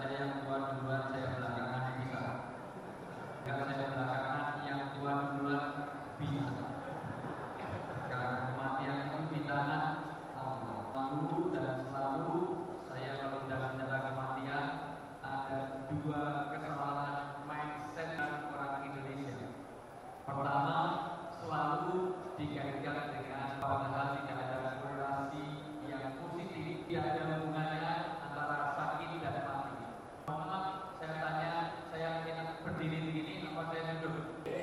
saya yang tua duluan, saya belakangan bisa. Kalau saya belakangan yang tua duluan bisa. Karena kematian itu di tangan Allah. Lalu dan selalu saya kalau sudah bicara kematian ada dua kesalahan mindset orang Indonesia. Pertama, selalu dikaitkan dengan padahal tidak ada korelasi yang positif, tidak ada hubungannya antara sakit dan mati. Maaf, saya tanya, saya ingin berdiri di sini, apa saya duduk?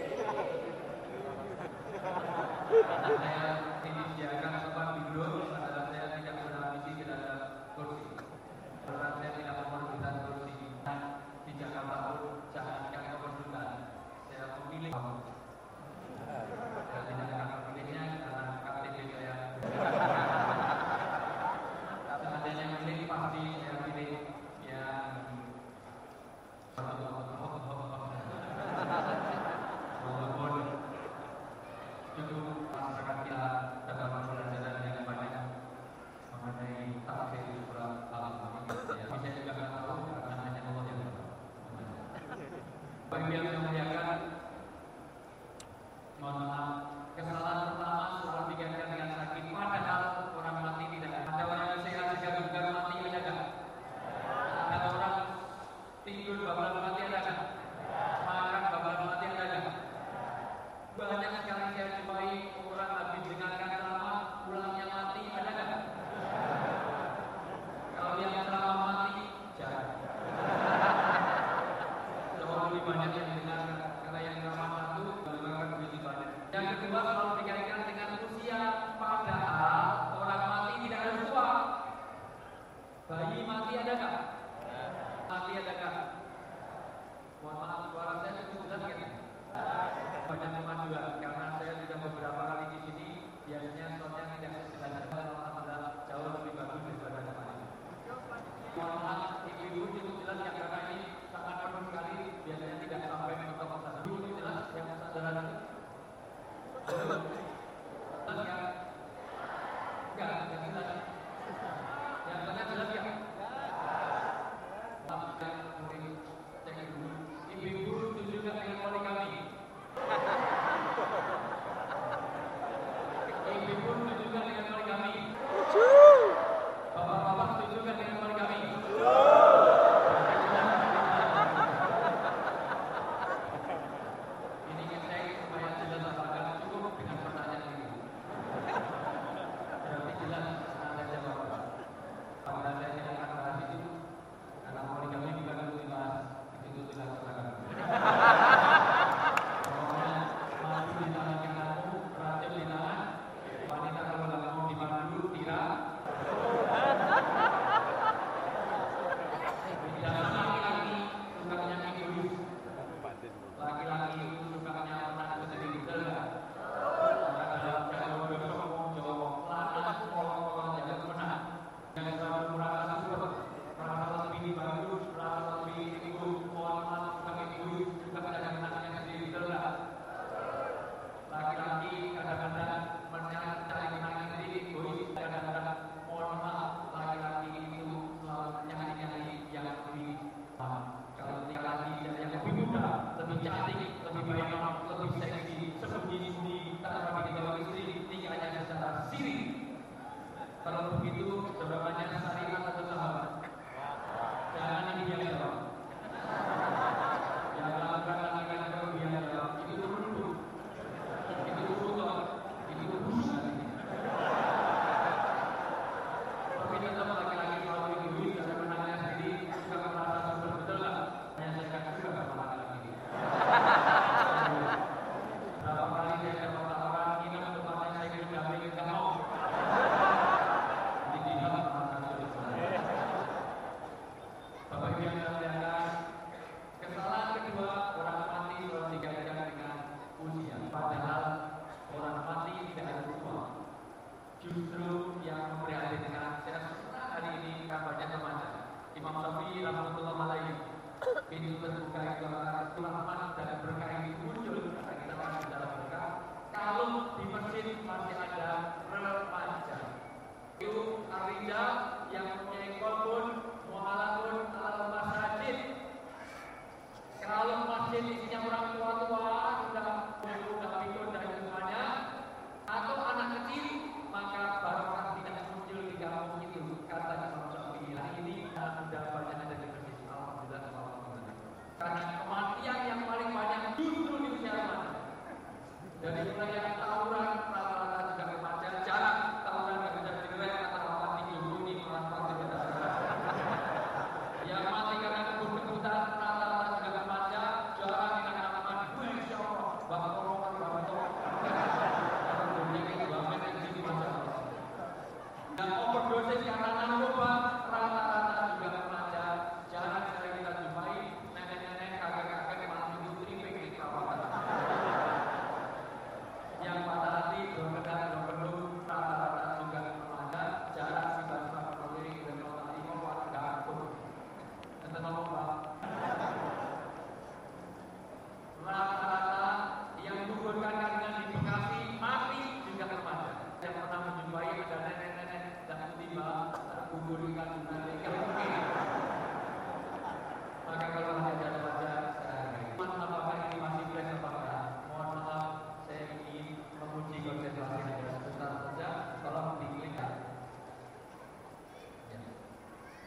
Saya disediakan tempat duduk, padahal saya tidak berambisi tidak ada kursi. Karena saya tidak memerlukan kursi. Di Jakarta pun jangankan kemerdukan, saya memilih kamu. Saya tidak akan memilihnya karena KTP saya. Seandainya milih pasti saya pilih yang walaupun cukup masyarakat kita dapat pembelajaran yang banyak mengenai tafsir surat Al-An'am. Bisa juga nggak tahu karena hanya Allah yang tahu. Bagi yang memuliakan, mohon maaf, kesalahan pertama selalu dikaitkan dengan sakit. Padahal orang mati tidak ada. Orang yang sehat juga bukan mati ada kan? Ada orang tidur babak mati ada kan? Makan babak mati ada kan? Banyak sekali saya jumpai orang habis dengarkan ceramah, pulangnya mati ada kan? Kalau yang ceramah mati, jangan. Jauh lebih banyak yang dengarkan karena yang ceramah satu mendengarkan lebih banyak. Yang kedua selalu dikaitkan dengan usia, padahal orang mati tidak harus tua. Bayi mati ada kan? Mati ada kan? Mohon maaf, suara saya cukup jelas kan? Banyak teman juga, karena saya sudah beberapa kali di sini, biasanya soalnya tidak sejelas. Alhamdulillah jauh lebih bagus daripada kemarin. Mohon maaf, ibu-ibu cukup jelas ya, karena ini sangat penuh sekali, biasanya tidak sampai mentok sana. Cukup jelas yang sederhana itu. Jelas ya? Enggak jelas. Yang tengah jelas ya? Cek dulu. Ibu-ibu setuju nggak dengan poligami? Ibu-ibu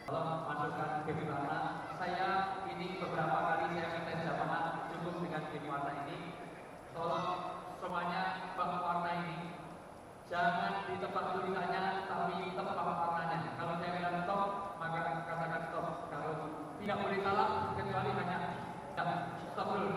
Tolong masukkan game warna. Saya ini beberapa kali saya minta jamaah cukup dengan game warna ini. Tolong semuanya bang warna ini jangan di tempat tulisannya, tapi tempat warnanya. Kalau saya bilang stop, maka katakan stop. Kalau tidak boleh salah, kecuali hanya stop dulu.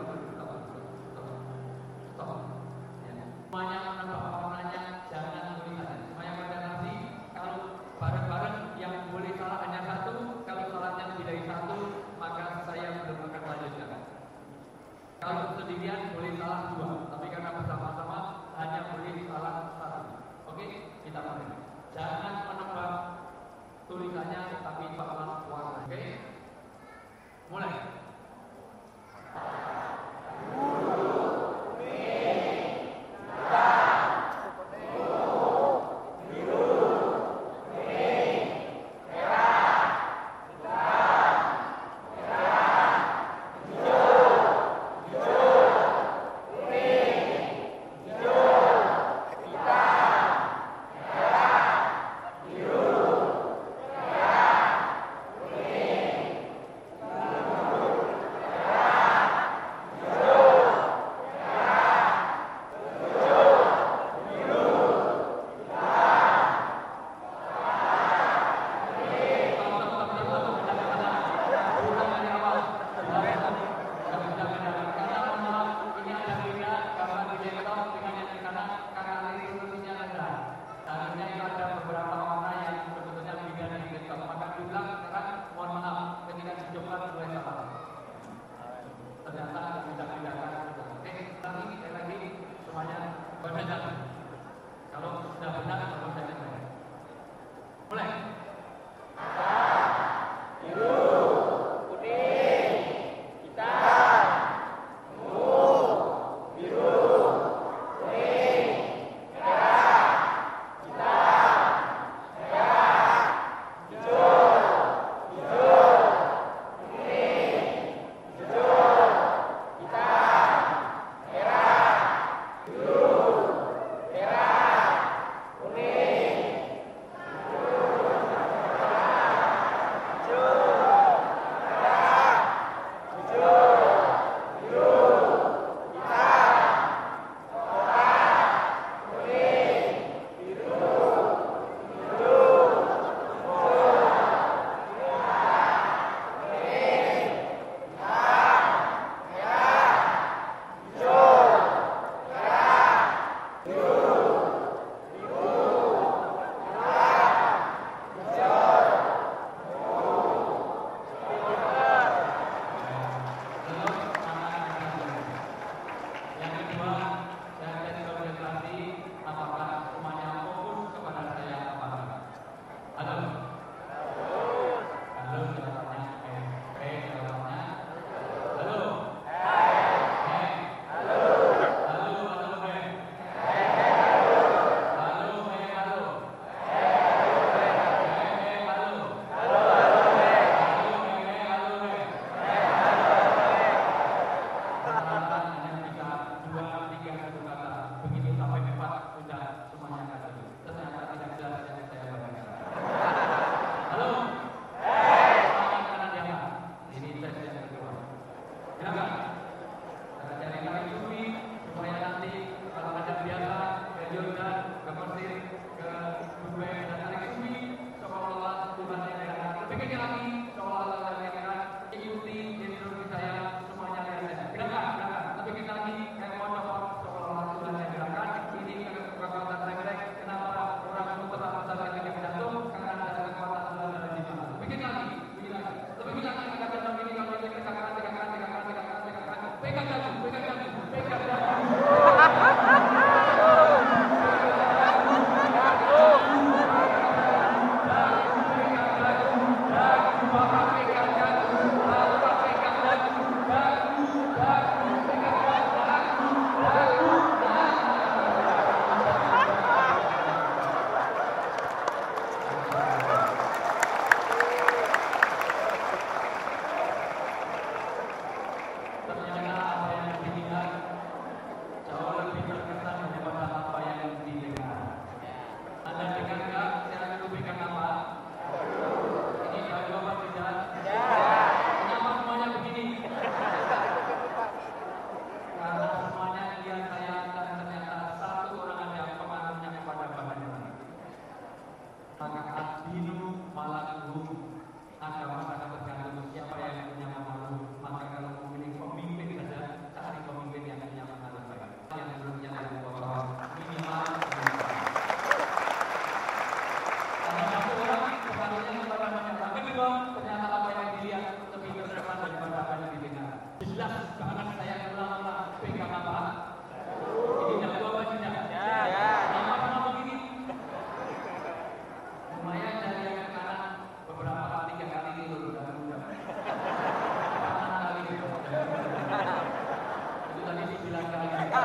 Ya. Semuanya menambah warnanya, jangan tulisannya. Semuanya konsentrasi. Kalau bareng-bareng yang boleh salah hanya satu, kalau salahnya lebih dari satu, maka saya belum akan lanjutkan. Kalau sendirian boleh salah dua, tapi karena bersama-sama hanya boleh salah satu. Oke, kita mulai. Jangan menebak tulisannya, tapi bawa warna. Oke, mulai.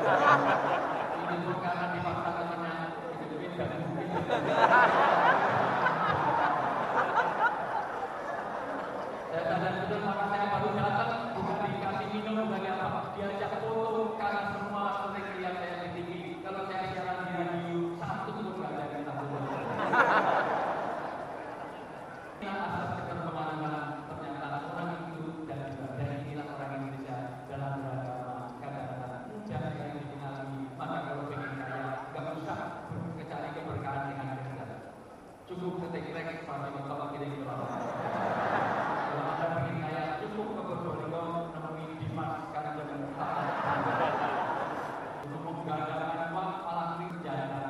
Ini pun karena dipaksa temannya itu dan saya sadar betul maka saya baru datang bukan dikasih minum bagi apa, diajak foto karena semua sering lihat saya di TV. Kalau saya siaran di radio satu pun nggak ada yang kita foto. Ini asas keberagaman ternyata orang itu dan juga dari inilah orang Indonesia dalam beragama kadang-kadang mudah yang dikenali. Maka kalau pengen kaya nggak usah mencari keberkahan dengan kerja, cukup ketik rek pada bapak kiri kepala. Kalau anda pengen kaya cukup ke Probolinggo menemui Dimas Kanjeng untuk menggandakan uang malah kerjaan.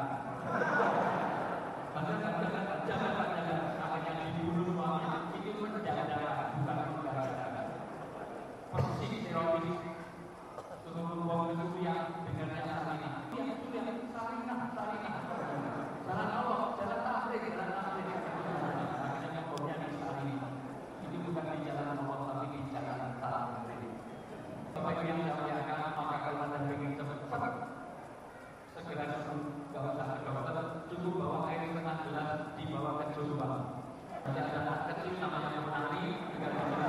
Jangan namanya dibunuh uangnya itu menjadakan bukan menggandakan. Persis teroris untuk uang itu yang dengannya salinah. Dia itu yang salinah. Jalan Allah, jalan takdir, jalan takdir. Makanya bomnya di salinah. Ini bukan di jalan Allah tapi di jalan takdir. Bapak yang saya muliakan, maka kalau anda ingin cepat segera sembuh, gak usah ke dokter, cukup bawa air setengah gelas dibawa ke Jombang. Nanti ada anak kecil namanya Purnani, tinggal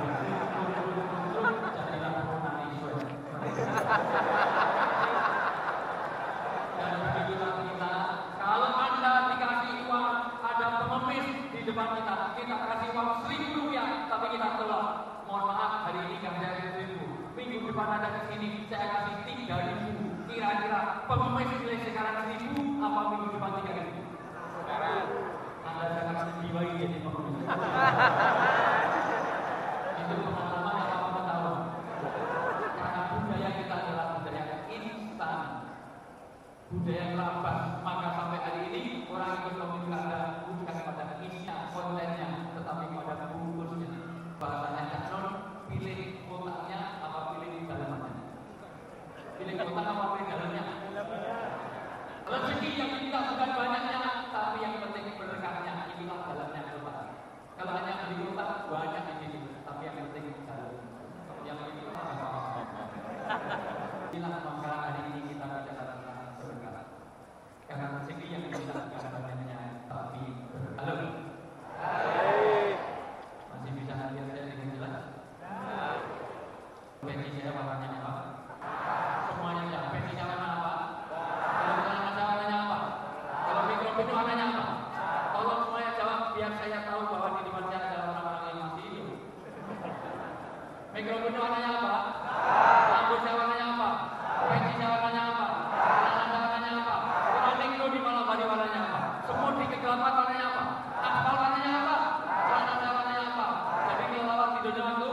jadilah Purnani Sweat. Dan begitulah kita, kalau anda dikasih uang, ada pengemis di depan kita kasih uang Rp1.000, tapi kita tolak. Mohon maaf, hari ini nggak ada Rp1.000. Minggu depan ada ke sini, saya kasih Rp3.000. Kira-kira pengemis pilih sekarang Rp1.000 apa minggu depan Rp3.000? Anda sangat menjiwai jadi pengemis. Itu pengalaman yang apa tahu. Karena budaya kita adalah budaya instan, budaya lambat. Maka sampai hari ini orang ikut pemilu Anda bukan pada isinya, kontennya, tetapi pada bungkusnya. Bahasanya Caknon, pilih kotaknya apa pilih dalamnya? Pilih kotak apa pilih dalamnya? Rezeki yang kita bukan banyaknya, tapi yang penting berkahnya. Inilah dalamnya kotak. Kalau hanya beli kotak banyak di sini, tapi yang penting dalam. Yang itu apa? Inilah maka hari ini kita bicara tentang berkah. Karena rezeki yang kita bukan banyaknya, tapi berkah. Masih bisa lihat saya dengan jelas? Peci saya warnanya apa? Semuanya sama. Peci saya warna apa? Kalau celana saya warnanya apa? Kalau mikrofon warnanya apa? Tolong semuanya jawab biar saya tahu bahwa di depan saya ada orang-orang yang masih hidup. Mikrofon warnanya apa? Lampu saya warnanya apa? Peci saya warnanya apa? Celana saya warnanya apa? Orang mikro di malam hari warnanya apa? Semut di kegelapan warnanya apa? Aspal warnanya apa? Celana saya warnanya apa? Jadi kelelawar di dunia itu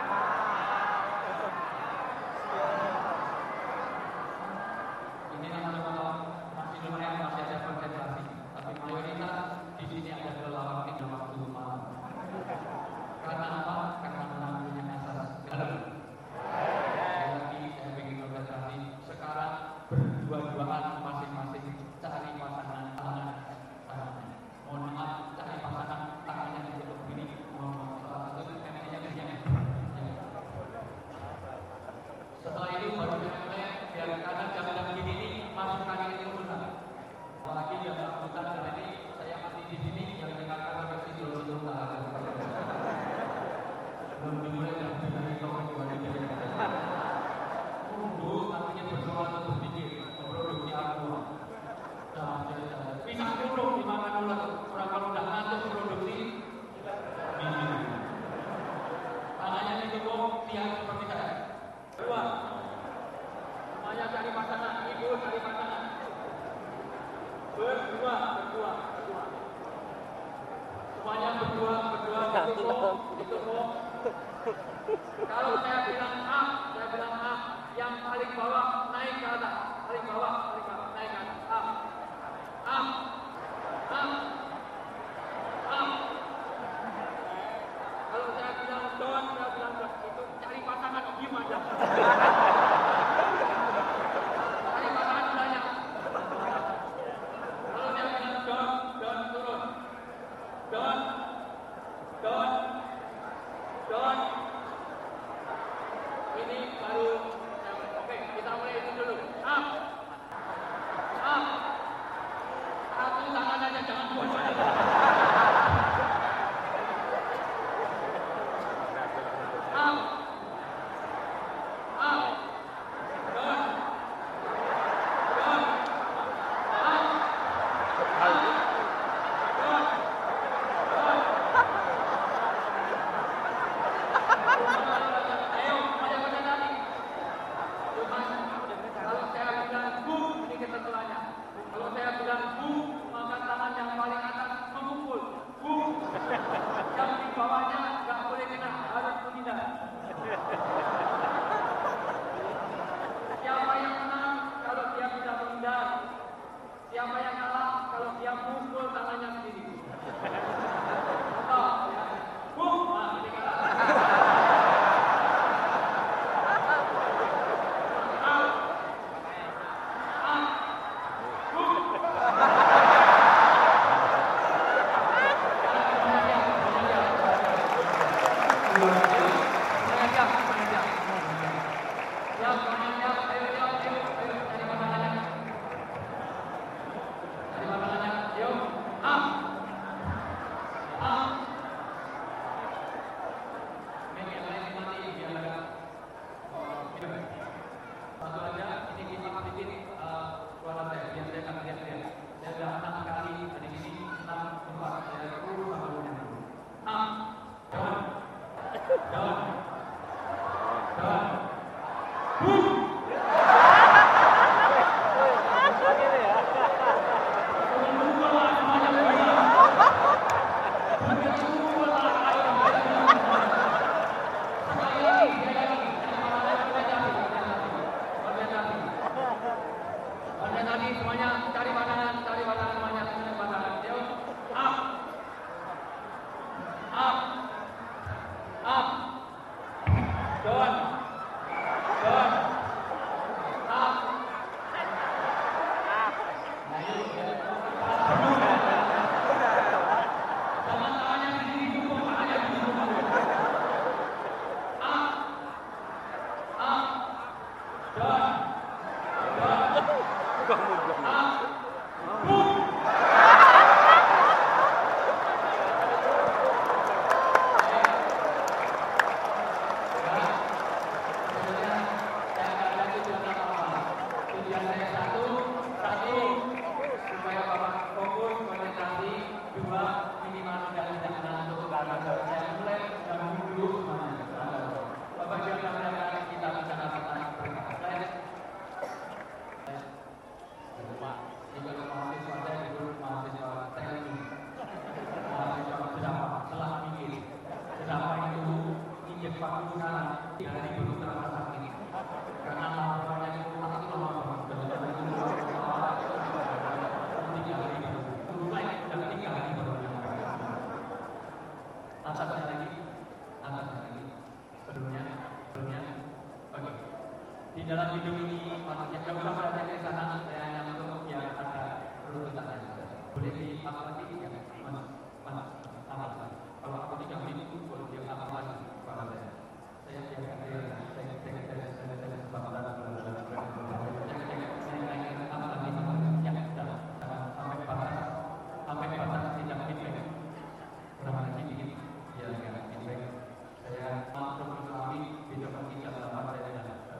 inilah kelelawar masih lumayan masih ada konsentrasi, tapi mayoritas di sini ada kelelawar di waktu malam. Karena apa? Karena menangguhnya asas galau. Sekali lagi saya ingin konsentrasi. Sekarang berdua-duaan masing-masing cari pasangan tangannya. Mohon maaf, cari pasangan tangannya untuk begini. Mohon maaf, salah satu MT-nya Dalam hidup ini maksudnya kalau usah berada di sana, saya hanya untuk yang ada runtutan saja. Boleh diamati ya, amat. Kalau aku tidak itu boleh dia amat pada saya. Saya sampai batas tidak feedback. Berapa lagi ini? Ya, feedback. Saya masuk Islami tidak tidak dapat saya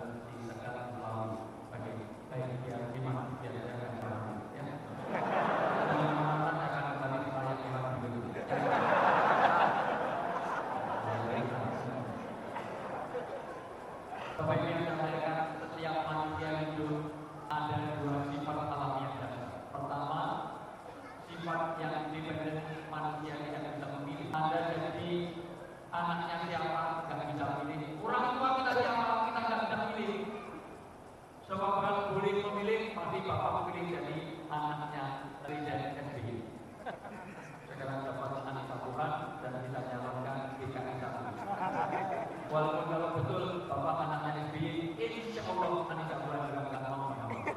Bapak Ibu yang saya setiap manusia hidup ada dua sifat alamiah dasar. Pertama, sifat yang independen, manusia tidak bisa memilih. Anda jadi anaknya siapa, nggak bisa memilih. Orang tua kita siapa, kita nggak bisa memilih. Sebab kalau boleh memilih, pasti Bapak memilih jadi anaknya Presiden SBY. Sekarang dapat anak Tuhan dan bisa nyalonkan DKI 1. Walaupun kalau betul Bapak anaknya SBY, insya Allah Anissa Tuhan juga nggak mau.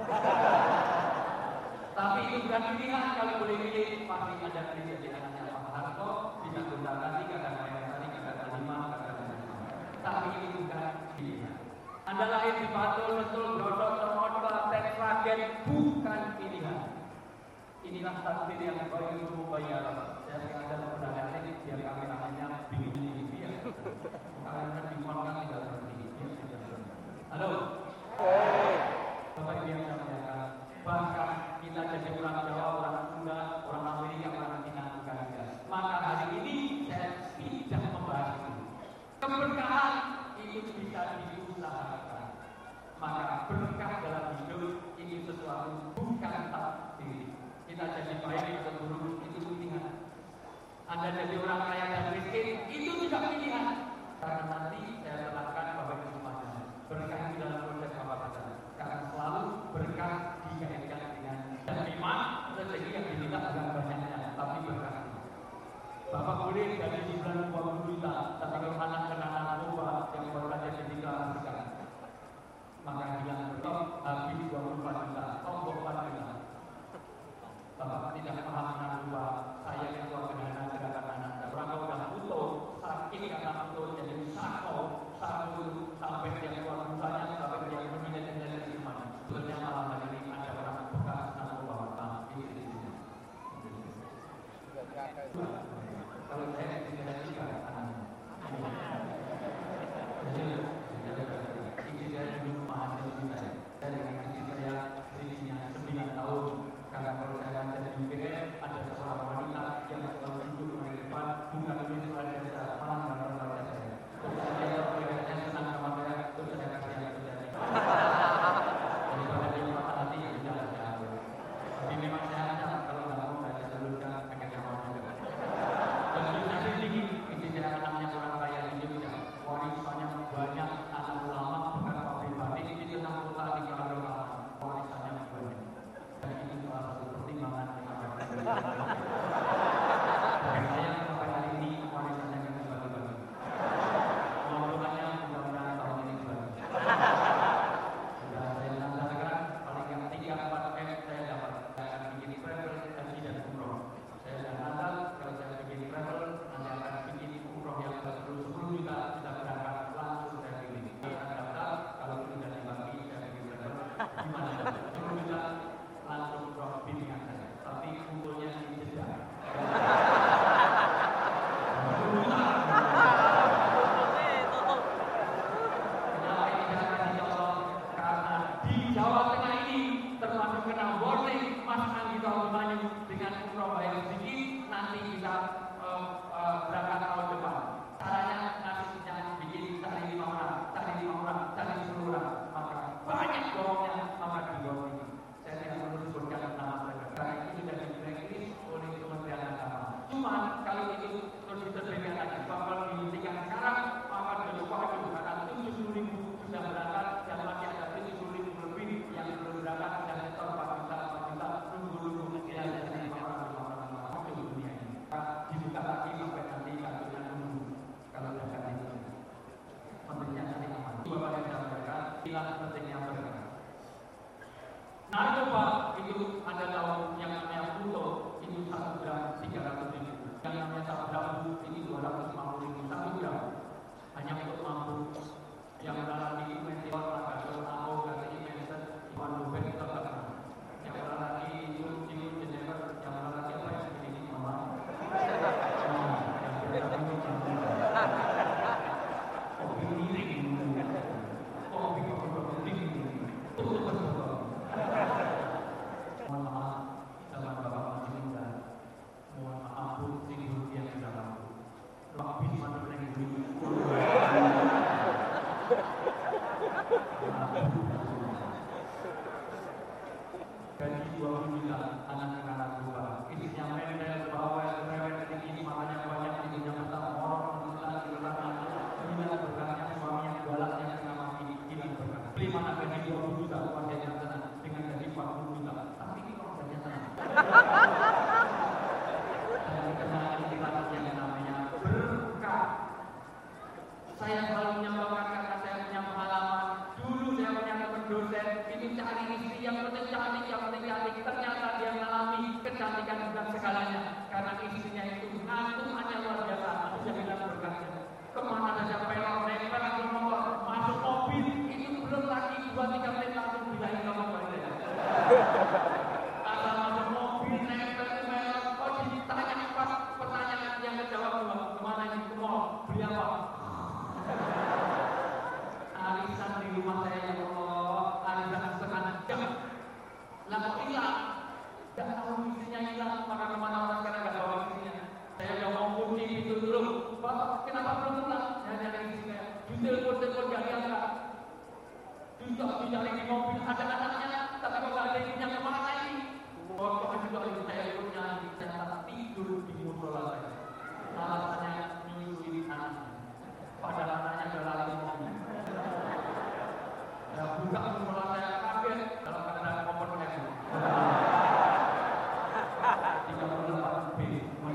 Tapi itu bukan pilihan. Kalau boleh pilih, pasti ada pilih jadi anaknya Pak Harto, bisa Gonta Kasih, kakak Maya Sari, kakak Talima, kakak Talima. Tapi itu bukan pilihan. Anda lahir di Bantul, betul, Brodok, Termodal, Tetragen, bukan pilihan. Inilah takdir yang baik untuk bayar. Saya sengaja menggunakan ini biar kami namanya bingung ini ya. Karena dikonkan tidak seperti ini. Halo. Bapak Ibu yang saya muliakan, bahkan kita jadi orang Jawa, orang Sunda, orang Amerika, orang Cina, bukan tidak. Maka hari ini saya tidak membahas itu. Keberkahan itu bisa diusahakan. Maka berkah dalam hidup ini sesuatu bukan takdir. Kita jadi baik atau buruk itu pilihan. Anda jadi orang kaya dan miskin itu juga pilihan. Karena nanti saya terangkan Bapak Ibu semuanya. Berkah itu dalam proses apa saja. Karena selalu berkah dikaitkan dengan iman, rezeki yang diminta bukan banyaknya, tapi berkah. Bapak boleh gaji di bulan 20 juta, tapi kalau anak kena narkoba yang baru saja dideklarasikan, maka bilang betul habis 24 juta, tombol 4 juta. Bapak tidak paham narkoba, saya yang tua gerhana gerakan anak. Orang kalau sudah utuh inilah pentingnya berkat. Narkoba itu ada tahu yang namanya Pluto itu 1 gram 300.000, yang namanya sabu itu 250.000 1 gram, hanya untuk mampu yang lagi meteor, Magasor, Namo, Gati, Mensen, Iwan Lubek, itu terkenal. Yang lagi itu Jennifer, yang lagi apa yang begini mama. Gaji 20 juta anak-anak tua. Isinya mebel, bawel, rewel, ini makanya banyak ibunya besar, orang menentang, kemudian berkatnya suaminya jualan yang tengah mati, ini berkat. Beli mana gaji 20 juta, keluarganya tenang, dengan gaji 40 juta. Tapi ini keluarganya tenang. Saya dikenal istilah yang namanya berkah. Saya selalu menyampaikan karena saya punya pengalaman. Dulu saya punya teman dosen, ini cari istri yang penting cantik, ternyata dia mengalami kecantikan bukan segalanya, karena istrinya itu ngantungannya luar biasa. Saya bilang berkatnya. Kemana saja pelor, nempel, motor, masuk mobil, itu belum lagi 2-3 menit langsung bilangin kamu balik. Asal masuk mobil, nempel, kok ditanya apa pertanyaan yang kejawab dua, kemana ini ke mall, beli apa? Arisan di rumah saya, ya Allah, arisan setengah jam. Lah kok hilang? Gak tahu istrinya hilang, maka kemana orang sekarang gak bawa istrinya. Saya udah mau kunci pintu dulu, Bapak kenapa belum pulang? Saya nyari istri saya, telepon gak diangkat. Dicari di mobil, ada anaknya, tapi kok gak ada istrinya, kemana lagi? Kok juga ibu saya ikutnya, saya tidur di musola saya. Alasannya nyusuin anaknya, padahal anaknya udah lari mobil. Ya buka musola saya kaget, kalau ada kompornya itu. 38 B.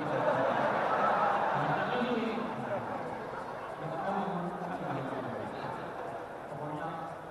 Pokoknya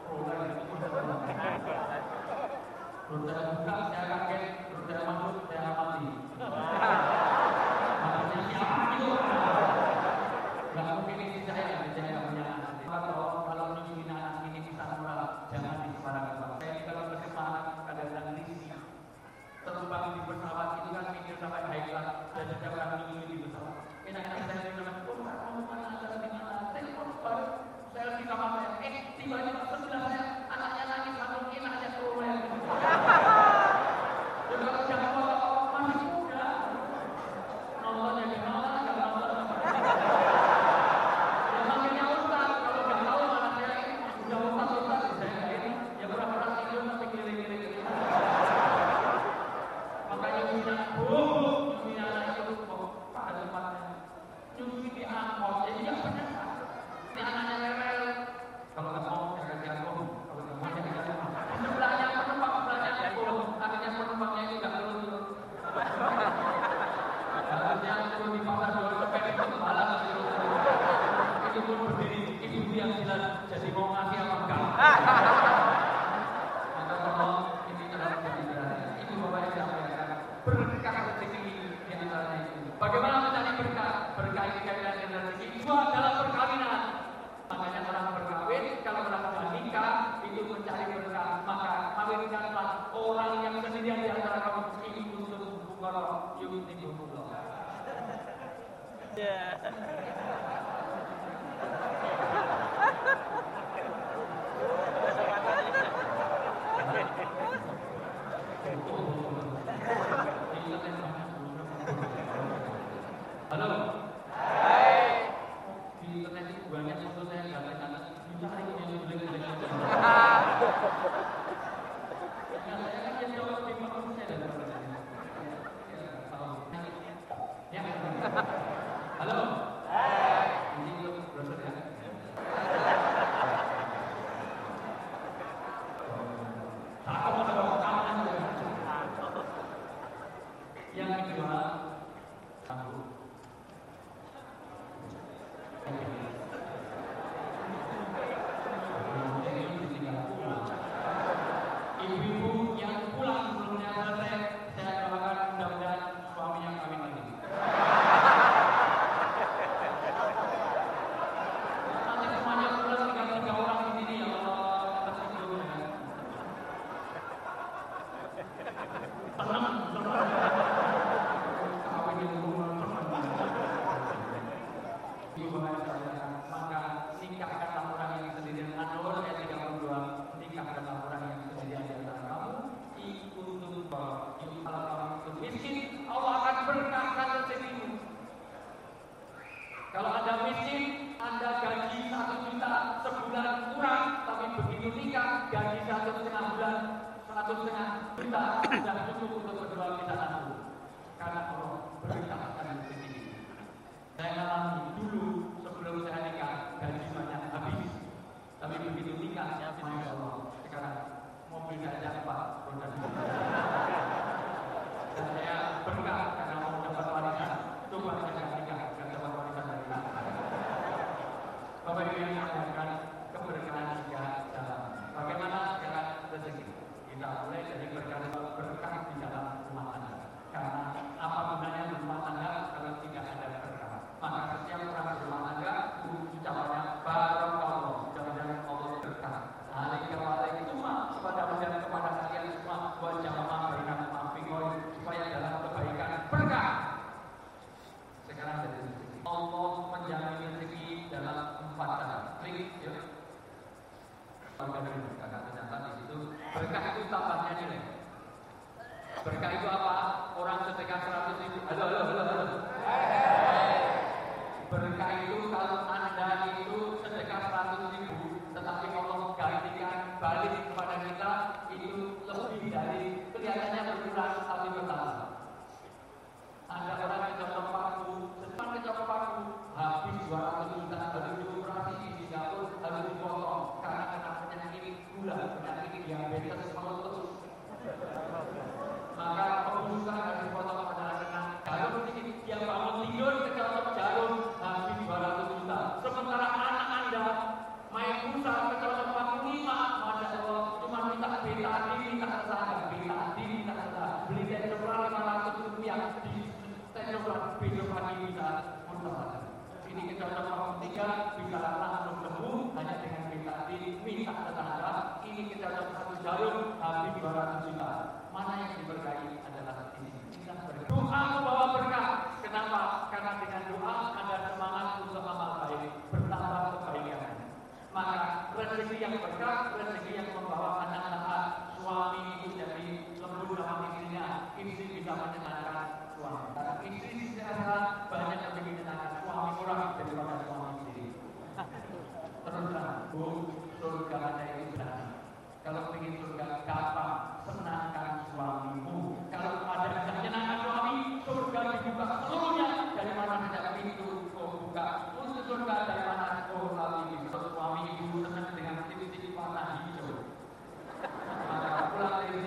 terus saya buka, saya kaget, terus saya masuk, saya mati. Makanya siapa itu? Gak mungkin ini saya gak punya anak. Kalau nyusuin anak ini bisa moral, jangan disembarangkan. Saya kalau bersemangat kadang-kadang risih. Terbang di pesawat itu kan mikir sampai high class, dan setiap kali nyusuin di pesawat. Enak-enak saya bilang, kamu mana ada di mana? Telepon baru, saya di kamar saya. Tiba-tiba sebelah saya, anaknya nangis, langsung enaknya keluar. Kalau jangan bawa masih muda, nontonnya di mana? Gak nonton. Ya makanya Ustaz, kalau gak tahu mana saya udah Ustaz, saya gak ini, ya pura-pura tidur tapi keliling-keliling. Makanya punya punya anak itu kok pada tempatnya nyuci di angkot, jadi gak benar. Ini anaknya rewel. Kalau gak mau, saya kasih angkot. Kalau gak mau, saya kasih angkot. Sebelahnya penumpang, sebelahnya angkot. Akhirnya penumpangnya itu gak turun. Harusnya turun di pasar jual sepeda itu balas. Itu pun berdiri, ibu yang jelas. Jadi mau ngasih apa enggak? Maka kalau ini terlalu jadi berarti, itu Bapak yang sampaikan. Berkah rezeki di antaranya itu. Bagaimana mencari berkah? Berkah ini kaitan dengan rezeki. Dua adalah perkawinan. Makanya orang berkawin, kalau orang sudah nikah, itu mencari berkah. Maka kawinkanlah orang yang sendirian di antara kamu. Ini untuk fukara yughnihumullah. Halo. Hai. Di internet itu banyak foto saya gambar anak. Dicari yang jelek-jelek. Saya kan jadi orang di mana saya dan ya. Halo. saudara, maka nikahkanlah orang yang sendirian. An-Nur ayat 32, nikahkanlah orang yang sendirian di antara kamu. Untuk kalau kamu itu miskin, Allah akan berkahkan rezekimu. Kalau Anda miskin, Anda gaji 1 juta sebulan kurang, tapi begitu nikah gaji 1,5 bulan, 1,5 juta sudah cukup untuk berdua kita nanti. Karena Allah berkahkan rezeki. Saya alami dulu sebelum saya nikah gaji banyak habis, tapi begitu nikah, masya Allah, sekarang mobil saya 4 roda. Dan saya berkah karena mau dapat warisan. Coba saya nikah dan dapat warisan dari kita. Bapak Ibu yang mengadakan keberkahan nikah dalam bagaimana sekarang rezeki. Kita mulai dari berkah di dalam rumah tangga. Karena apa gunanya rumah tangga kalau tidak ada berkah? Maka setiap orang berumah tangga ucapannya barakallah, mudah-mudahan Allah berkah. Waalaikumsalam kepada kalian semua buat jamaah berikan maafikoy supaya dalam kebaikan berkah. Sekarang dari rezeki. Allah menjamin rezeki dalam 4 cara. Klik ya. Kakak ternyata di situ berkah itu tambahnya nilai. Berkah itu apa? Orang sedekah 100.000. Halo. Berkah itu kalau Anda itu sedekah 100.000, tetapi Allah gantikan balik kepada kita itu lebih dari kelihatannya berkurang tapi bertambah. Ada orang yang cocok paku, sedang cocok paku habis 200 juta harus dioperasi di Singapura, harus dipotong karena kena penyakit gula, penyakit diabetes meletus. Maka pembusukan harus dipotong pada kena jarum sedikit. Dia bangun tidur kecocok jarum habis 200 juta. Sementara anak Anda main busa kecocok paku 5, masya Allah, cuma minta betadin, minta kesana, betadin, minta kesana, beli tensoran 500 rupiah di tensoran besok pagi bisa muntah. Ini kecocok paku 3 bisa langsung sembuh hanya dengan betadin, minta tetangga. Ini kecocok 1 jarum habis 200 juta. Mana yang diberkahi adalah ini. Kita berdoa membawa berkah. Kenapa? Karena dengan doa ada semangat untuk amal baik, bertambah kebaikan. Maka rezeki yang berkah, rezeki yang membawa anak taat, suami itu jadi lembut sama istrinya, istri bisa menyenangkan suami. Karena istri secara banyak lebih menyenangkan suami kurang daripada suami sendiri. Terus terang, surga ada itu berarti. Kalau ingin surga gampang, senangkan suamimu. Kalau ada yang menyenangkan suami, surga dibuka seluruhnya. Dari mana saja pintu kau buka untuk surga, dari mana kau lalui. Suami ibu senang dengan titik-titik warna hijau. Maka pulang dari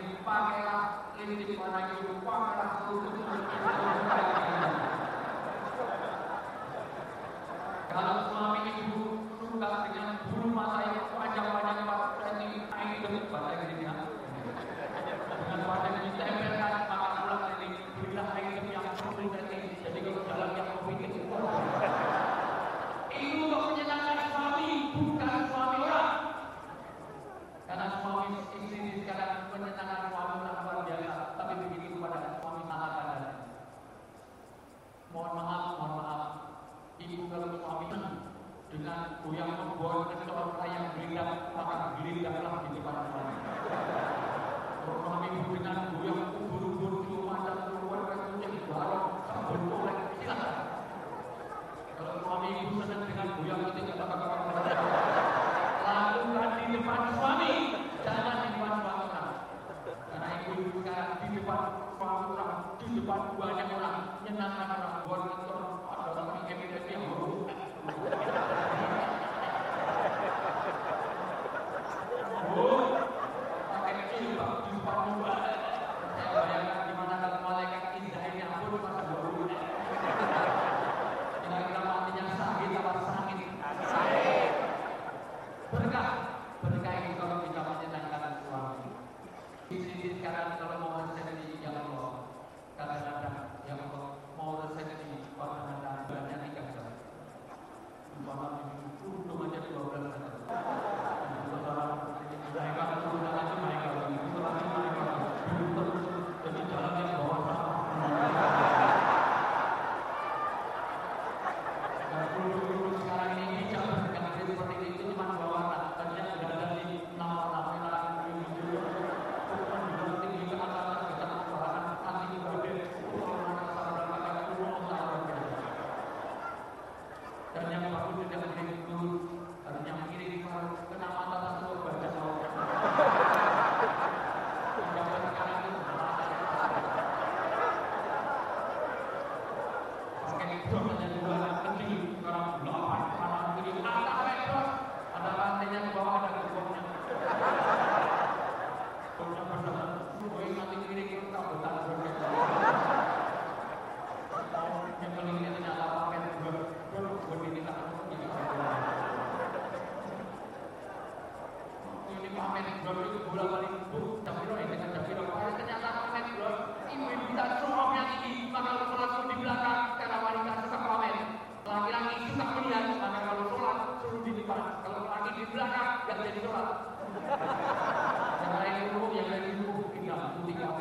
main drone itu bola paling tapi loh ini kan tapi loh ternyata main drone ibu kita semua tinggi, maka kalau sholat di belakang karena wanita suka pamer, laki-laki suka melihat, maka kalau sholat suruh di depan, kalau laki di belakang nggak jadi sholat. Yang lain dulu, yang lain dulu tinggal putih kami.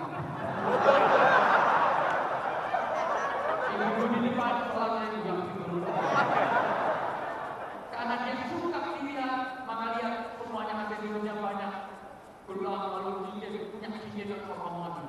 Ibu di depan sholatnya juga dulu. Karena dia suka melihat, maka lihat semuanya ada di dunia banyak. Berulang lalu dia punya cincin dan omongan.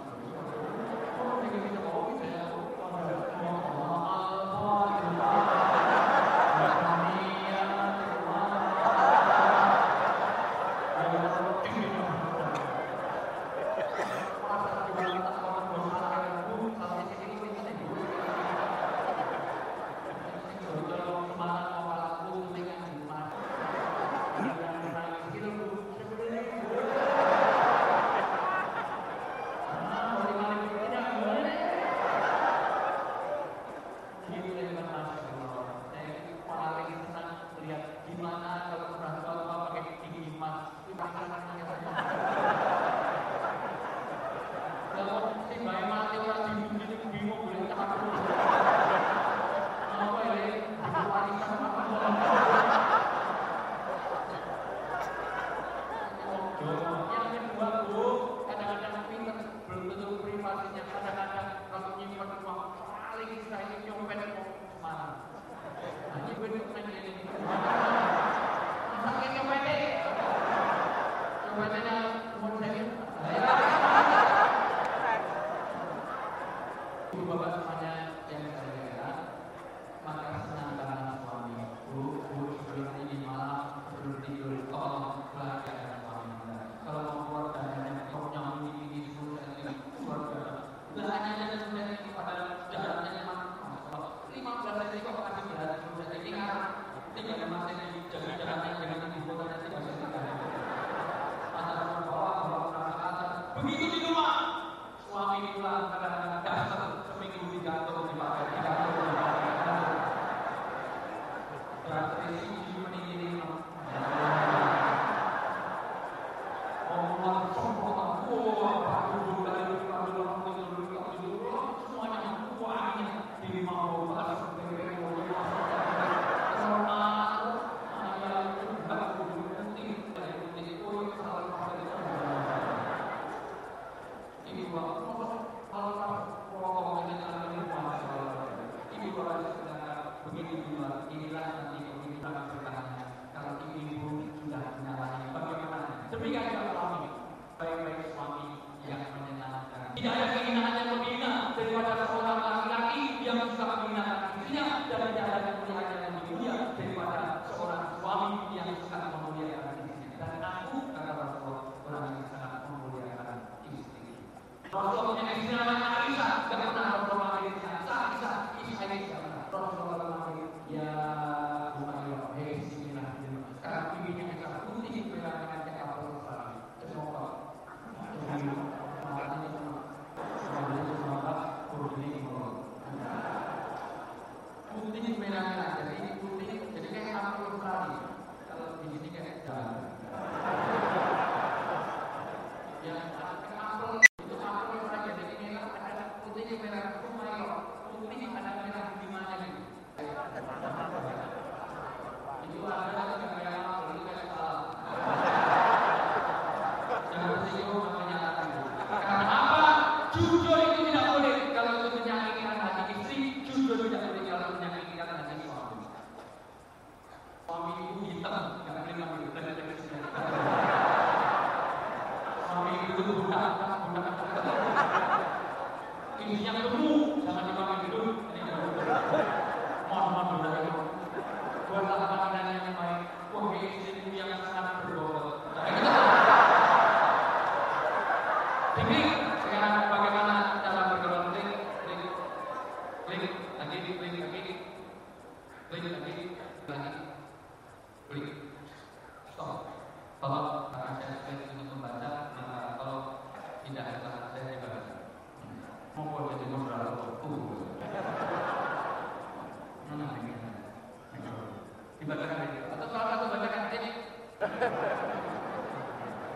Begitu di rumah, suami pulang kadang-kadang dasar seminggu di kantor dipakai, di kantor dipakai. Berarti sih meninggalin. Orang sombong, semuanya uangnya di mau balas demikian juga suami, baik-baik suami yang menyenangkan. Tidak ada keinginan yang lebih hina daripada seorang laki-laki yang suka menghinakan istrinya, dan tidak ada kemuliaan yang lebih mulia daripada seorang suami yang suka memuliakan istrinya. Dan aku kata Rasulullah orang yang sangat memuliakan istri. Rasulullah punya istri namanya Aisyah, tidak pernah Rasulullah Aisyah, istri Aisyah. Rasulullah memanggil ya Umayyah, hei Bismillah. Sekarang bibinya Aisyah putih merah dengan putih merah, jadi putih, jadi kayak apel Australia. Kalau di sini kayak jalan. Yang apel itu apel Australia, jadi merah ada putih merah itu mayo, putih ada merah di mana gitu. Itu ada kayak apel itu kayak salah. Jangan tersinggung menyatakan itu. Karena apa? Jujur itu tidak boleh kalau itu menyakitkan hati istri, jujur tidak boleh kalau menyakitkan hati suami. Suami itu hitam, jangan boleh ngambil dan ada kesedihan. Suami itu budak. Istrinya gemuk, jangan dipanggil dulu. Mohon budak itu. Buatlah makanan yang baik. Wahai istriku yang sangat berbobot. Jadi sekarang bagaimana cara bergaul link lagi, stop. Tolong karena saya sulit untuk membaca, maka kalau tidak ada tangan saya dibaca. Mau jadi ngobrol dibacakan ini atau salah satu bacakan ini.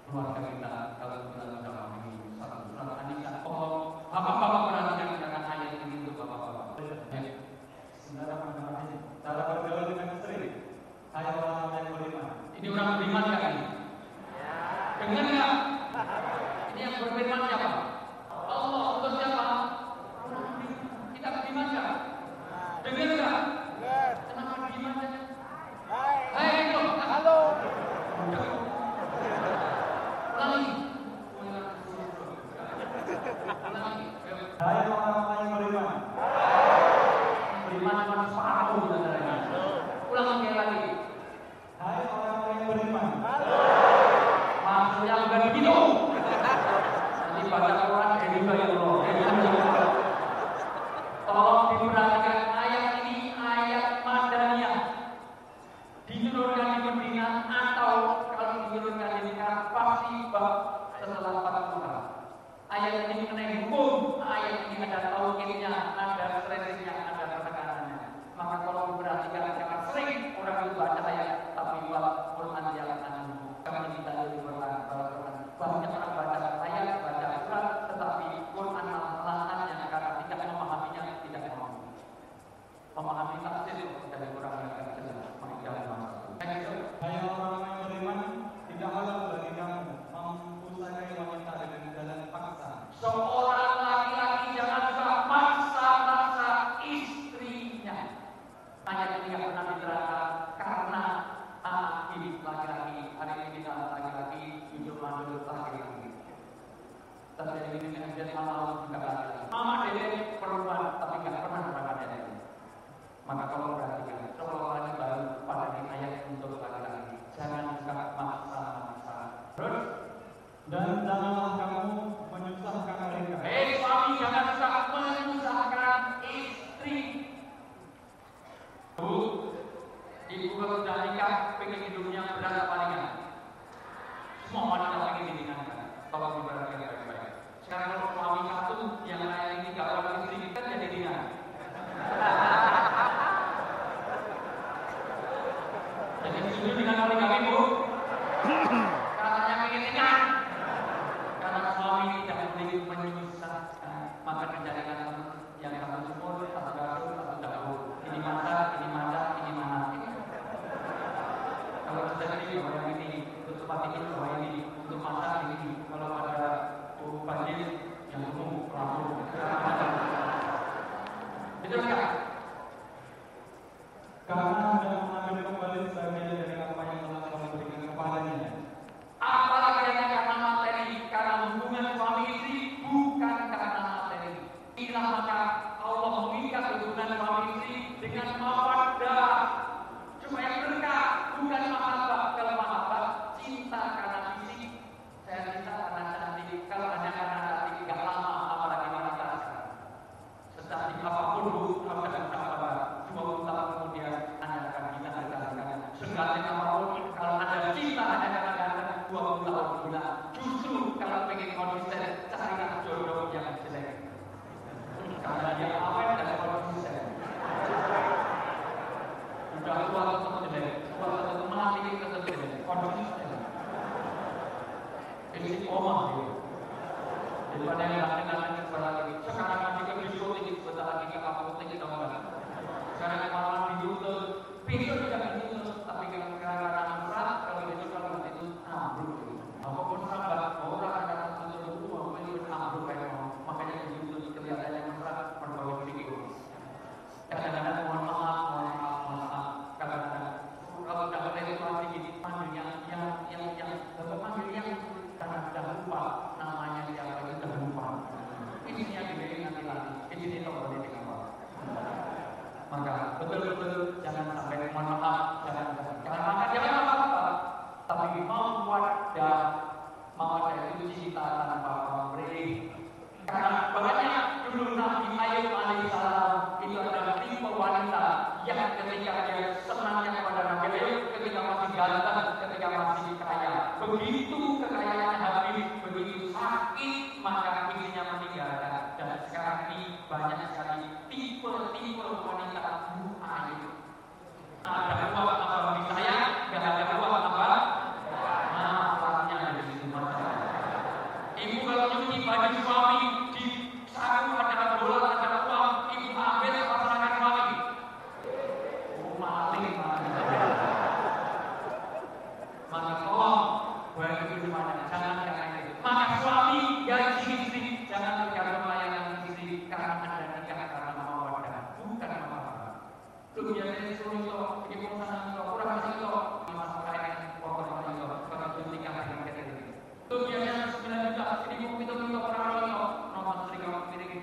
keluarga kita kalau kita sudah memiliki satu surat An-Nisa. Bapak-bapak perhatikan dengan ayat ini untuk bapak-bapak. Bismillahirrahmanirrahim. Cara bergaul dengan istri. Hai orang yang beriman. Ini orang beriman kan ini? Dengar nggak? Ini yang beriman siapa? Allah. Untuk siapa? Kita beriman nggak? Dengar nggak? Kenapa beriman saja? Hai itu. Halo. Ulangi. Hai orang yang beriman. Beriman cuma separuh sebenarnya. Ulang lagi. Hai orang yang beriman. Maksudnya bukan begitu. Nanti baca Quran dari Allah. Tolong diperhatikan ayat ini ayat Madaniyah. Diturunkan di Madinah atau kalau diturunkan di Mekah pasti setelah 40 tahun. Ayat ini mengenai hukum. Ayat ini ada tauhidnya, ada stressnya, ada penekanannya. Maka kalau diperhatikan jangan sering orang itu baca ayat tapi buat Quran jalan anu. Kami kita lebih berlaku banyak orang baca ayat, baca surat, tetapi Quran malahannya karena tidak memahaminya, tidak memahami tafsir dari Quran yang akan jelas. Maka jangan masuk. Hai orang yang beriman. Tidak halal bagi kamu mempusakai wanita dengan jalan paksa. Seorang laki-laki jangan suka maksa-maksa istrinya. Ayat ini yang pernah diterangkan karena anak hidup laki-laki. Hari ini kita laki-laki hidup mandul laki-laki. Terjadi ini dengan dia malam juga laki-laki. Mama dede perempuan tapi nggak pernah berangkat dede. Maka kalau perhatikan, kalau lagi baru pada di ayat untuk laki-laki, jangan suka maksa-maksa. Terus Dan janganlah kamu menyusahkan mereka. suami jangan suka menyusahkan istri. Bu, ibu kalau sudah nikah, pengen hidupnya berat apa ringan? Semua wanita pengen diringankan. Tolong diperhatikan baik-baik. Sekarang kalau suami satu yang lain ini gak orang istri kan jadi ringan. Jadi setuju dengan kami Bu? Katanya pengen ringan. Karena suami tidak boleh menyusahkan, maka kejadian yang satu sumur, satu gasur, satu dapur. Ini masak, ini masak. Kalau sudah ini bawa yang ini, untuk tempat ini bawa ini, untuk masak ini. Kalau ada banjir yang umum, lampu. Betul nggak? Karena hendak mengambil kembali sebagian dari apa yang telah kamu berikan kepadanya. Apalagi yang karena materi, karena hubungan suami istri bukan karena materi. Inilah maka Allah mengikat hubungan suami istri dengan mawaddah supaya berkah, bukan mahabbah. Kalau mahabbah cinta karena fisik, saya cinta karena cantik. Kalau hanya karena cantik nggak lama, apalagi wanita sekarang. Secantik apapun Bu, kalau tidak sabar 20 tahun kemudian Anda akan bisa berkali-kali. Secantik apapun, kalau Anda cinta hanya karena ganteng 20 tahun kemudian. Justru kalau pengen konsisten, carilah jodoh yang jelek. Karena dia awet dan konsisten. Sudah tua tetap jelek, tua tetap mati tetap jelek, konsisten. Ini omah dia. Daripada yang lain-lain sebentar lagi. Sekarang nanti ke diskotik, sebentar lagi ke apotek kita enggak. Sekarang malam di YouTube, besok tidak di YouTube, tapi kalau sekarang mesra, kalau besok kalau nanti itu ambruk. Apapun sahabat, orang akan datang ke YouTube, walaupun itu ambruk kayak mau. Makanya di YouTube kelihatan yang mesra, membawa video. Kadang-kadang mohon maaf. Kadang-kadang kalau tidak ada situasi gini, panggil yang panggil yang karena sudah lupa namanya siapa itu sudah lupa. Isinya diberi nanti lagi. Ini tak boleh dikawal. Maka betul-betul jangan sampai mohon maaf, jangan apa-apa. Tapi mawaddah itu cinta tanpa pamrih. Karena banyak dulu Nabi Ayub alaihissalam itu adalah tipe wanita yang ketika dia senangnya kepada Nabi Ayub, ketika masih ganteng, ketika masih kaya. Begitu kekayaannya habis, begitu sakit, maka istrinya meninggalkan. Dan sekarang ini banyak sekali tipe-tipe wanita Bu Ayub. Ada uang apa bagi saya, nggak ada uang apa? Masalahnya ada di situ.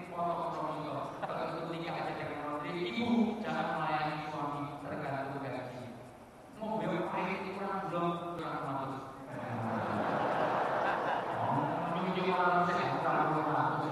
foto-foto kalau itu nikah aja dengan ibu jangan melayani suami tergantung gaji. Mobil pahit itu kurang belum kurang matus. Menuju orang sehat kurang matus.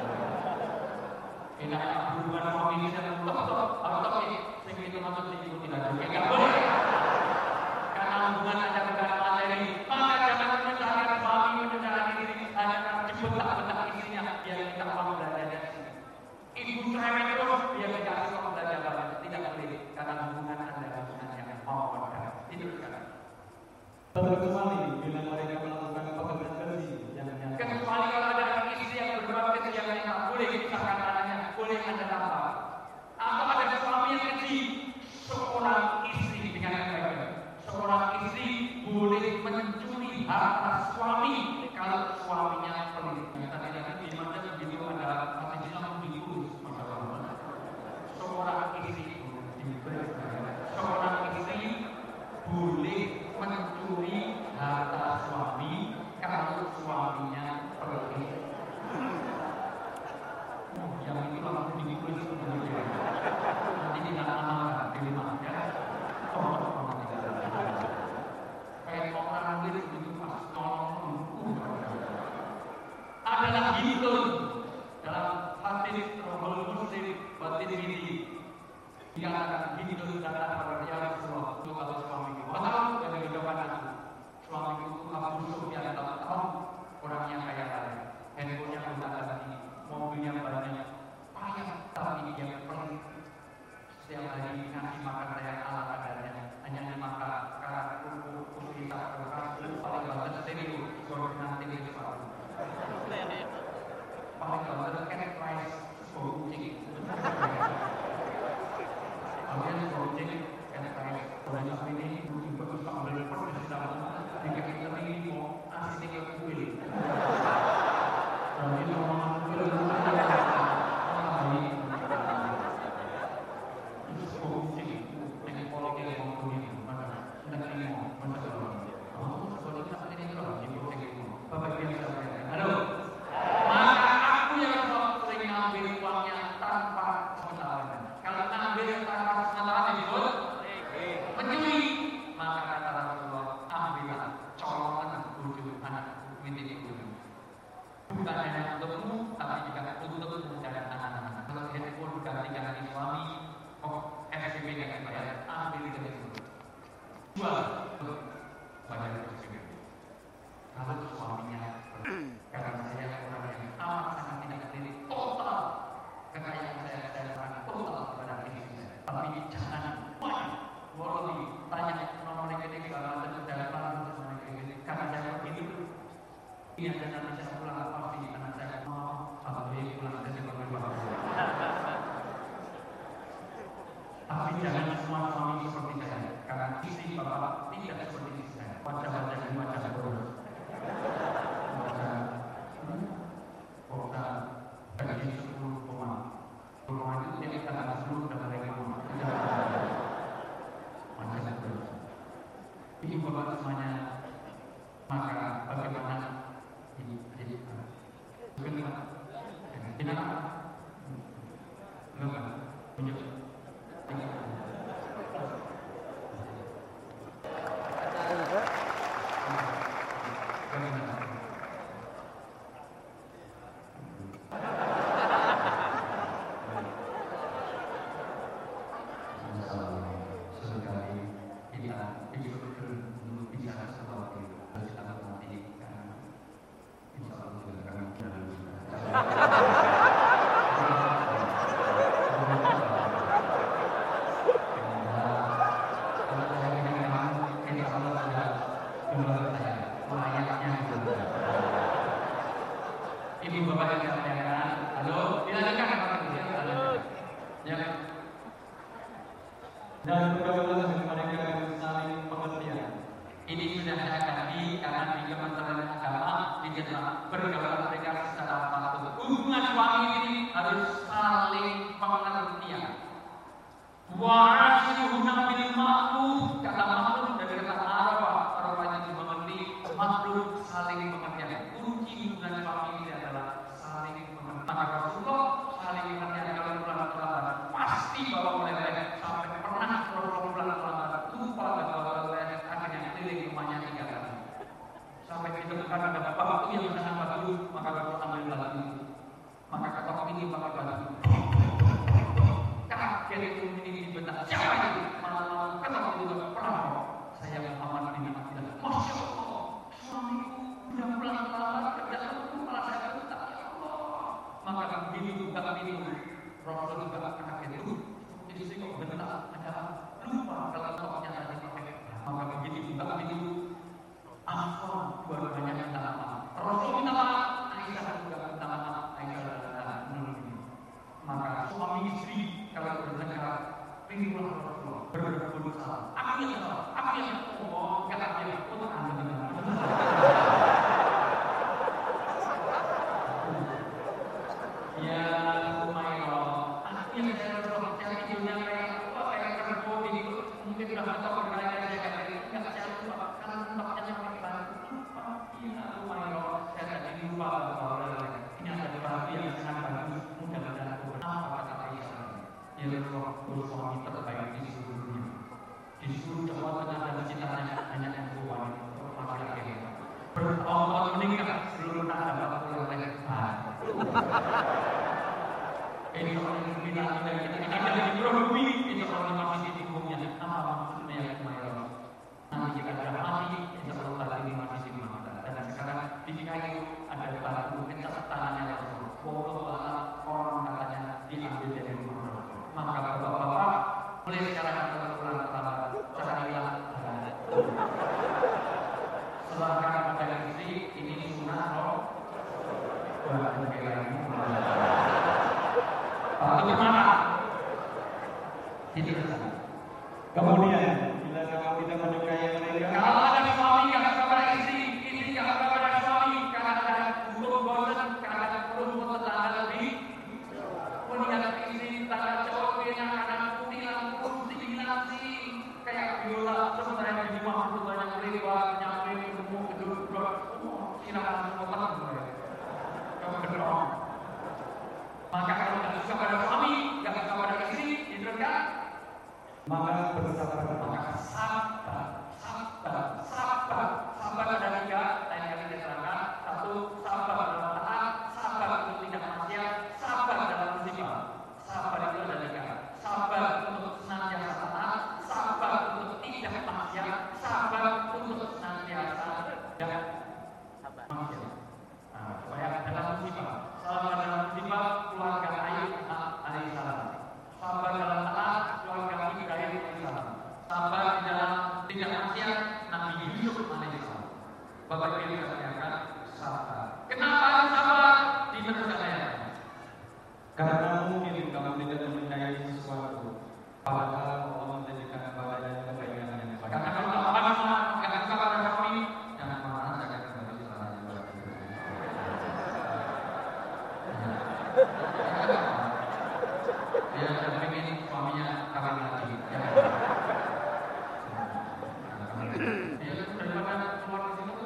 Enaknya hubungan suami ini dan atau sing itu maksud itu tidak boleh. Karena hubungan ada perkara materi, maka jangan mencari suami mencari diri hanya dibentak-bentak istrinya biar kita uang belanja dari sini. Ibu cerewet terus biar dikasih uang belanja banyak, tidak boleh karena hubungan adalah hubungan yang monoton. Itu sekarang. Terkecuali bila mereka melakukan pekerjaan kerja yang Kecuali kalau ada istri yang berbuat kecil yang tidak boleh dipisahkan anaknya, boleh ada tambah. Atau ada suami yang kecil, seorang istri dengan baik. Seorang istri boleh mencuri harta suami kalau suaminya pelit. Tadi di mana begitu ada masih bisa diurus masalah. Seorang istri boleh mencuri harta suami kalau suaminya pelit. Yang ini langsung diurus sendiri. Nanti tidak lama di rumah ya. Kayak orang ambil begitu pas adalah hintun dalam hadis Rohul Muslim batin ini dikatakan hintun datang kepada ya Rasulullah itu kalau suamiku wahai dari kehidupan aku suamiku Abu Sufyan tahu orangnya kaya raya handphonenya gonta-ganti mobilnya banyak payah tapi dia pelit setiap hari ngasih makan saya ala kadarnya hanya dimakan karena kuku kita paling banget stereo nanti itu paling banget kan price kucing kemudian kucing kan price banyak ini bagus ambil pedas dalam dikasih ini mau asli ke kuil jadi ngomong kuil bukan hanya untukmu, tapi juga untuk mencari anak-anak. Kalau handphone ganti-ganti suami, FCB nggak dibayar, ambil dari itu. Dua, bayar FCB. Kalau suaminya, karena saya orang yang amat sangat tidak adil, total kekayaan saya serahkan total kepada diri saya. Tapi jangan walau tanya nomor rekening segala macam dan nomor rekening karena saya begini. Ini ada nanti saya pulang pasti anak saya mau sampai pulang dari bapak. Tapi jangan semua suami seperti saya, karena istri bapak tidak seperti saya. Wajah-wajah ini wajah bodoh. Wajah gaji 10 rumah itu jadi tanggal 10 dan mereka rumah. Wajah bodoh. Ibu bapak semuanya, maka bagaimana? Ibu bapak yang saya muliakan, halo, dilanjutkan Pak Halo. Ya. Dan pergaulan dengan mereka saling pengertian. Ini sudah saya ganti karena di Kementerian Agama dijelaskan pergaulan mereka secara patut. Hubungan suami ini harus saling pengertian. Wa'asyiruhunna bil ma'ruf, kata ma'ruf dari kata Arafah itu mengerti, makhluk saling pengertian. Kunci hubungan suami ini adalah saling pengertian. Maka Rasulullah Maka begitu buka pintu, Rasul juga kaget itu. Istri kok bentak, ada lupa kalau topnya tadi pakai. Maka begitu buka pintu, Afwan dua-duanya minta maaf. Rasul minta maaf, Aisyah juga minta maaf. Aisyah maka suami istri kalau bertengkar, pintulah Rasulullah berebut salah. Aku yang salah, aku yang oh enggak aku yang untuk anda. Ya Umayyah, aku yang saya Rasulullah yang tidurnya kayak kerbau itu mungkin sudah tahu berkali-kali saya katakan enggak saya lupa karena tempatnya sampai batu. Iya Umayyah, saya tadi lupa bahwa ini ada batu yang sangat bagus. Mudah-mudahan apa kata Aisyah? Ya Rasulullah, suami terbaik di seluruh dunia. Di seluruh Jawa Tengah dan sekitarnya hanya yang tua laki-laki. Bertahun-tahun menikah seluruh anak dapat oleh ini orang yang bilang kita tidak diproduksi, ini orang yang masih di hukumnya. Apa maksudnya yang Umayyah? Nanti jika ada mati, insya Allah tadi masih di mata. Dan sekarang di kayu ada batu kencang tangannya langsung. Orang katanya diambil dari rumah Rasul. Maka bapak-bapak mulai sekarang kita pulang pertama carilah silahkan pada istri ini sunnah roh. Bukan lagi. Tapi mana? Tidak bisa. Kemudian, bila kamu tidak menyukai mereka, Kalau ada suami yang kepada istri yang kepada suami, karena ada burung bosan, karena burung bosan lebih. Kemudian istri tak cowok punya anak putih langsung nasi kayak biola sementara di rumah itu banyak lewat nyampe ketemu gedung silakan semua kamu gedung. Maka kalau tidak suka pada suami, tidak suka pada istri, itu kan? maka bersabar. Maka sabar ada tiga, lain kali diterangkan. Satu, sabar dalam taat, sabar untuk tidak maksiat, sabar dalam musibah. Sabar itu ada tiga. Sabar untuk senantiasa taat, sabar untuk tidak maksiat, sabar untuk senantiasa tidak maksiat. Supaya dalam musibah, sabar dalam musibah keluarga Ayub alaihissalam. Sabar dalam taat keluarga Ibrahim alaihissalam. Sabar dalam tidak maksiat Nabi Yusuf alaihissalam. Bapak Ibu yang tanyakan sabar. Kenapa sabar? Diteruskan ayat. Karena mungkin kamu tidak menyukai sesuatu, padahal Allah menjadikan kepadanya kebaikan yang baik. Karena kalau apa semua nggak suka pada suami, jangan marah, jangan kembali salahnya buat itu. Dia sudah pengen suaminya kawin lagi. Dia daripada keluar dari situ,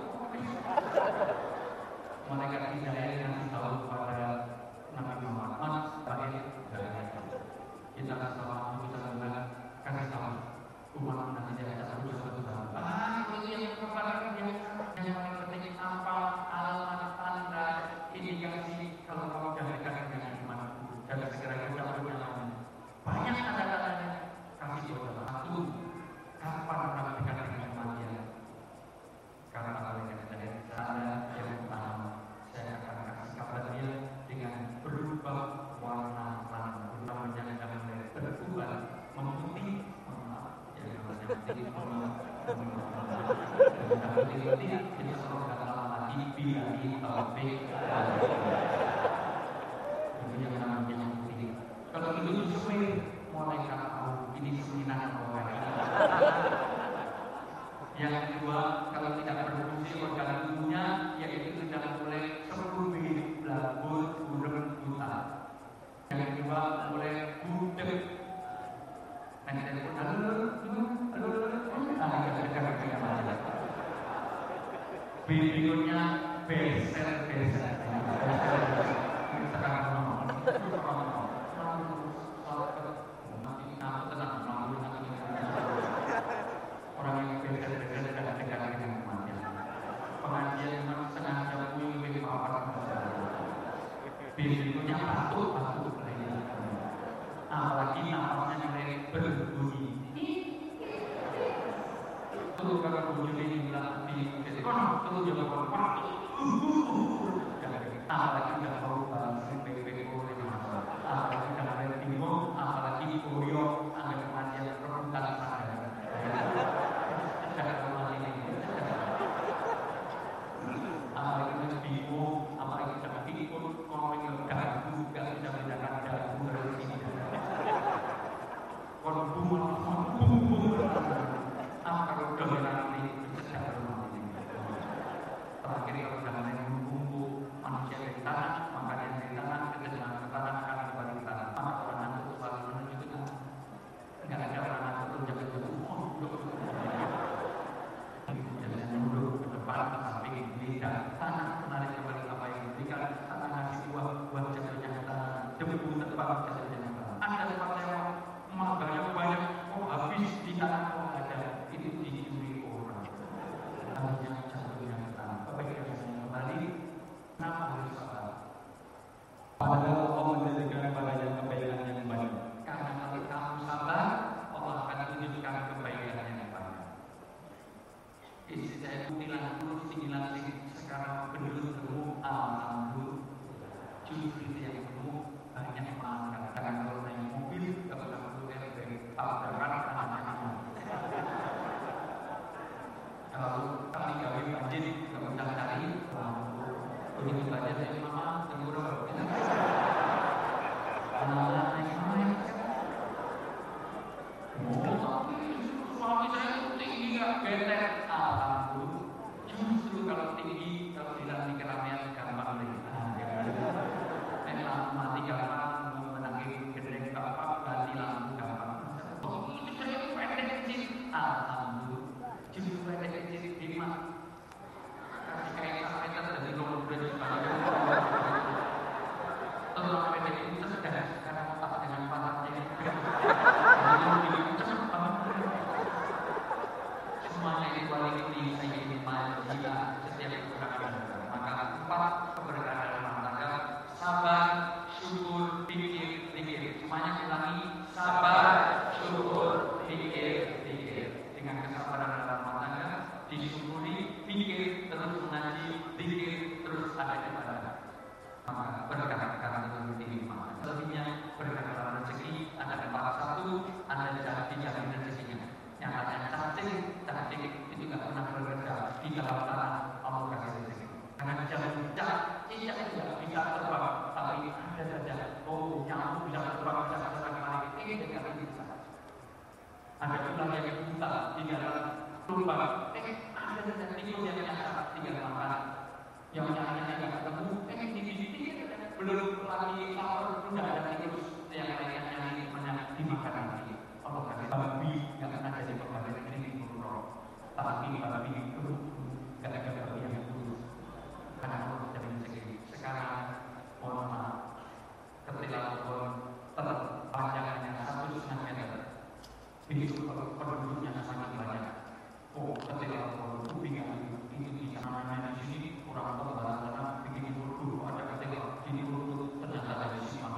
malaikat hidayah yang tahu kepada Nabi Muhammad sebagai kita sama kita bilang kasih tahu umat nanti dia ada satu kalau itu yang kepada dia yang paling penting apa alamat tanda indikasi kalau kamu sudah dekat dengan iman dan segera kita berjalan banyak tanda-tandanya kasih tahu satu kapan kamu dekat dengan kematian karena kalau yang tanda yang pertama saya akan kasih kabar dia dengan berubah warna rambut namanya jangan berubah memutih jadi ini seorang dalam hati bila taufik ini yang namanya memutih kalau itu sesuai mereka tahu ini kesulitan orang yang kedua kalau tidak berfungsi organ tubuhnya yaitu sudah mulai serumit belabur burem buta yang kedua mulai budek berikutnya beser-beser orang yang beser-beser dekat dengan kematian pengajian memang sengaja memilih apa berikutnya batuk-batuk apalagi napasnya mulai berbunyi itu kalau bunyi ini bilang di itu juga apalagi udah tahu bahasa PPO tempat kejadian yang ada tempat sewa, maganya banyak, kok habis di tanah kok ada, itu dicuri orang. Hanya jatuhnya ke tanah, kebaikannya kembali, kenapa harus sabar? Padahal Allah menjadikan kepadanya kebaikan yang banyak. Karena kalau kamu sabar, Allah akan tunjukkan kebaikan yang banyak. Isi saya bilang dulu, sinilah sekarang penduduk temu alhamdulillah. Justru yang temu banyak makan. Karena kalau naik mobil, kalau perlu dari tabrakan anak-anak. Kalau kami gawe banjir, kalau kita cari, begitu banjir dari mama, tengurau. Suami saya itu tinggi nggak geter, alhamdulillah. Justru kalau tinggi, kalau bilang di keramaian gampang lagi. Lampu mati gampang, menangis gedeng gampang, ganti lampu gampang. Itu saya pendek kecil, alhamdulillah. Justru pendek kecil lima. Kasih kayak meter dari nomor berapa? Kalau pendek itu sudah karena otak dengan pantatnya. Semuanya itu kualitas saya ini manusia setiap keberkahan. Maka 4 keberkahan rumah tangga: sabar, syukur, pikir, zikir. Semuanya ulangi: sabar, syukur, pikir, zikir. Dengan kesabaran dalam rumah tangga, disyukuri, pikir, terus mengaji, zikir, terus ada ibadah. Maka berkah karena terlalu maka selebihnya berkah dalam rezeki ada 4. 1, Anda dijamin rezekinya. Yang katanya cacing itu nggak pernah bekerja di dalam tanah, Allah kasih rezeki. Karena jamin cicak tidak bisa terbang, tapi ada saja. Oh, nyamuk bisa terbang, bisa terbang kemana? Ini dengan ini bisa. Ada ular yang buta di dalam lubang. Ada saja tikus yang nyasar tinggal makan. Yang nyaranya nggak ketemu, belum lagi lapar, udah ada tikus yang lainnya yang dimakan lagi. Allah kasih babi yang akan jadi pembantu ini buruk, tapi babi itu nggak ada babi yang buruk. Karena Allah jadi rezeki. Sekarang mohon maaf, ketika Allah terpanjangnya 1,5 meter, itu penduduknya sangat banyak. Oh, ketika Allah kupingnya itu bisa namanya di sini kurang tebal karena bikin buruk ada ketika ini buruk ternyata ada di sini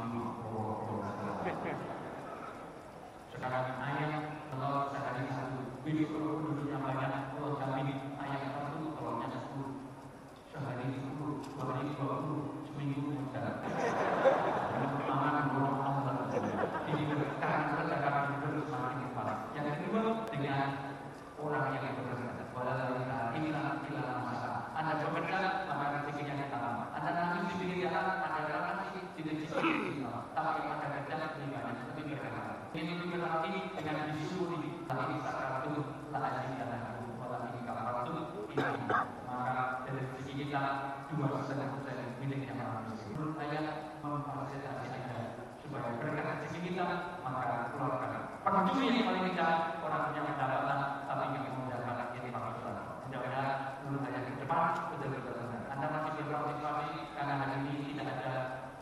sekarang ayam telur sehari 1, video penduduknya banyak, Allah jamin ayam 1 telurnya 10, sehari 10, 2 hari 20, seminggu menjalan. Aman burung Allah. Ini karena percakapan itu semakin kepala. Yang kedua dengan orang yang bekerja. Walau kita masalah. Anda bekerja, maka rezekinya datang. Anda nangis di pinggir jalan, ada jalan nangis di sini. Tapi ada kerja lebih banyak, lebih berkah. Ini lebih berarti dengan disyukuri. Tapi saat itu lagi dalam walau ini kabar itu ini. Maka dari rezeki kita 2,5% miliknya manusia. Menurut saya memfasilitasi Anda supaya berkat rezeki kita, maka keluarkan. Pencuri yang paling tidak orang punya pendapatan, tapi yang mendapatkan ini maksudnya. Mudah-mudahan menurut saya ke depan betul-betul benar. Anda masih berpartisipasi karena hari ini tidak ada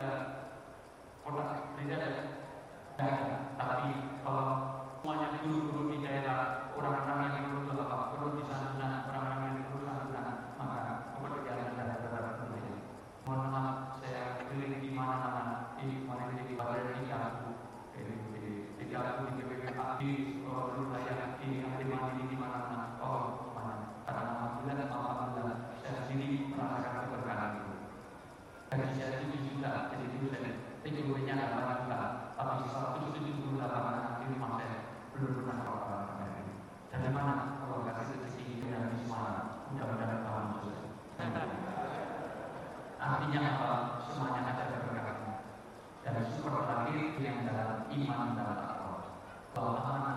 kotak beda tapi kalau semuanya guru-guru di daerah, orang-orang yang perlu bapak perlu di sana, orang-orang yang perlu sana, maka pekerjaan Anda dapat berbeda. Mohon maaf, saya keliling di mana-mana, di Badan di BPPA, di wilayah, di Antimani, di mana-mana. Oh, mana? Karena alhamdulillah, saya sendiri merasakan keberkahan itu. Gaji saya 7 juta, jadi dosen. TGW-nya 8 juta, tapi 178 anak di rumah saya belum pernah apa-apa. Dari mana kalau kasih rezeki dengan di Semarang? Mudah-mudahan kawan sukses. Artinya apa? Semuanya ada keberkahannya. Dan super terakhir yang dalam iman dan takwa. Bahwa aman